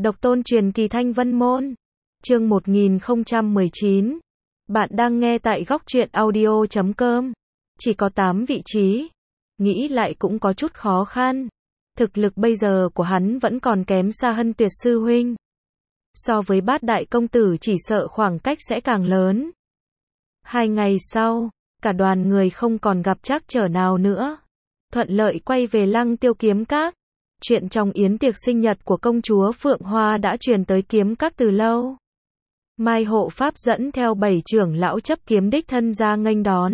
Độc tôn truyền kỳ Thanh Vân Môn. Chương 1019. Bạn đang nghe tại góc truyện audio.com. Chỉ có 8 vị trí. Nghĩ lại cũng có chút khó khăn. Thực lực bây giờ của hắn vẫn còn kém xa Hân Tuyệt sư huynh. So với Bát đại công tử chỉ sợ khoảng cách sẽ càng lớn. 2 ngày sau, cả đoàn người không còn gặp trắc trở nào nữa. Thuận lợi quay về Lăng Tiêu Kiếm Các. Chuyện trong yến tiệc sinh nhật của công chúa Phượng Hoa đã truyền tới kiếm các từ lâu. Mai hộ pháp dẫn theo 7 trưởng lão chấp kiếm đích thân ra nghênh đón.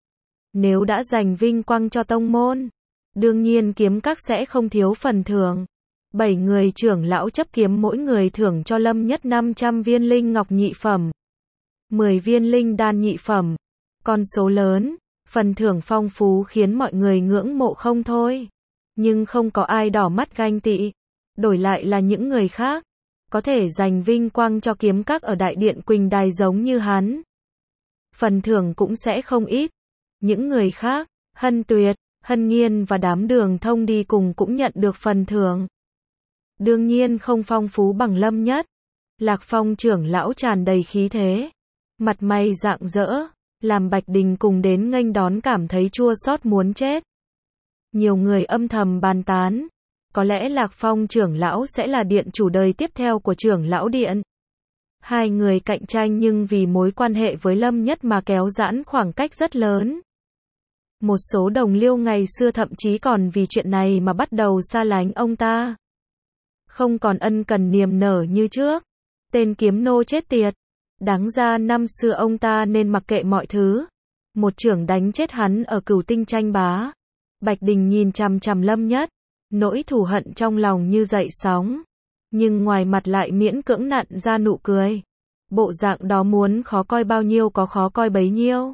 Nếu đã giành vinh quang cho tông môn, đương nhiên kiếm các sẽ không thiếu phần thưởng. 7 người trưởng lão chấp kiếm mỗi người thưởng cho Lâm Nhất 500 viên linh ngọc nhị phẩm, 10 viên linh đan nhị phẩm. Con số lớn, phần thưởng phong phú khiến mọi người ngưỡng mộ không thôi. Nhưng không có ai đỏ mắt ganh tị. Đổi lại là những người khác, có thể giành vinh quang cho kiếm các ở đại điện Quỳnh Đài giống như hắn. Phần thưởng cũng sẽ không ít. Những người khác, Hân Tuyệt, Hân Nghiên và đám Đường Thông đi cùng cũng nhận được phần thưởng. Đương nhiên không phong phú bằng Lâm Nhất. Lạc Phong trưởng lão tràn đầy khí thế, mặt mày rạng rỡ, làm Bạch Đình cùng đến nghênh đón cảm thấy chua xót muốn chết. Nhiều người âm thầm bàn tán, có lẽ Lạc Phong trưởng lão sẽ là điện chủ đời tiếp theo của trưởng lão điện. Hai người cạnh tranh nhưng vì mối quan hệ với Lâm Nhất mà kéo giãn khoảng cách rất lớn. Một số đồng liêu ngày xưa thậm chí còn vì chuyện này mà bắt đầu xa lánh ông ta. Không còn ân cần niềm nở như trước. Tên kiếm nô chết tiệt. Đáng ra năm xưa ông ta nên mặc kệ mọi thứ. Một chưởng đánh chết hắn ở Cửu Tinh tranh bá. Bạch Đình nhìn chằm chằm Lâm Nhất, nỗi thù hận trong lòng như dậy sóng, nhưng ngoài mặt lại miễn cưỡng nặn ra nụ cười. Bộ dạng đó muốn khó coi bao nhiêu có khó coi bấy nhiêu.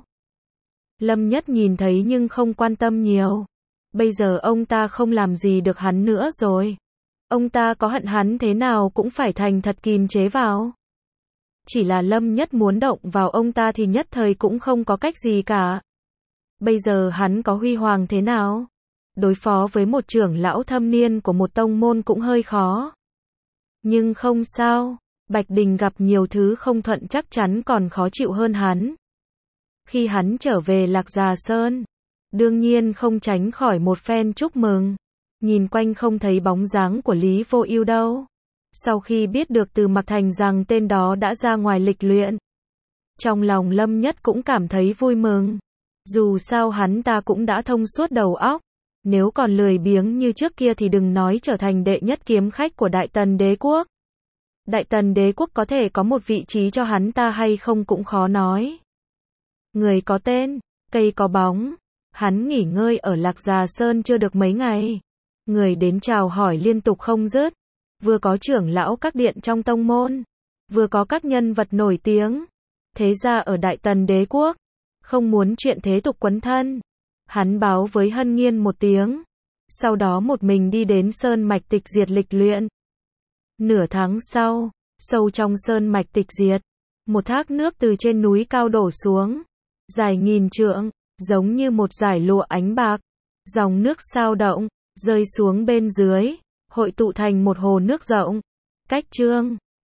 Lâm Nhất nhìn thấy nhưng không quan tâm nhiều. Bây giờ ông ta không làm gì được hắn nữa rồi. Ông ta có hận hắn thế nào cũng phải thành thật kìm chế vào. Chỉ là Lâm Nhất muốn động vào ông ta thì nhất thời cũng không có cách gì cả. Bây giờ hắn có huy hoàng thế nào? Đối phó với một trưởng lão thâm niên của một tông môn cũng hơi khó. Nhưng không sao, Bạch Đình gặp nhiều thứ không thuận chắc chắn còn khó chịu hơn hắn. Khi hắn trở về Lạc Già Sơn, đương nhiên không tránh khỏi một phen chúc mừng. Nhìn quanh không thấy bóng dáng của Lý Vô Ưu đâu. Sau khi biết được từ Mạc Thành rằng tên đó đã ra ngoài lịch luyện, trong lòng Lâm Nhất cũng cảm thấy vui mừng. Dù sao hắn ta cũng đã thông suốt đầu óc. Nếu còn lười biếng như trước kia thì đừng nói trở thành đệ nhất kiếm khách của Đại Tần Đế Quốc. Đại Tần Đế Quốc có thể có một vị trí cho hắn ta hay không cũng khó nói. Người có tên, cây có bóng. Hắn nghỉ ngơi ở Lạc Già Sơn chưa được mấy ngày. Người đến chào hỏi liên tục không dứt. Vừa có trưởng lão các điện trong tông môn, vừa có các nhân vật nổi tiếng. Thế ra ở Đại Tần Đế Quốc, không muốn chuyện thế tục quấn thân. Hắn báo với Hân Nghiên một tiếng. Sau đó một mình đi đến Sơn Mạch Tịch Diệt lịch luyện. Nửa tháng sau, sâu trong Sơn Mạch Tịch Diệt, một thác nước từ trên núi cao đổ xuống. Dài nghìn trượng, giống như một dải lụa ánh bạc. Dòng nước sao động, rơi xuống bên dưới, hội tụ thành một hồ nước rộng. Cách Trương,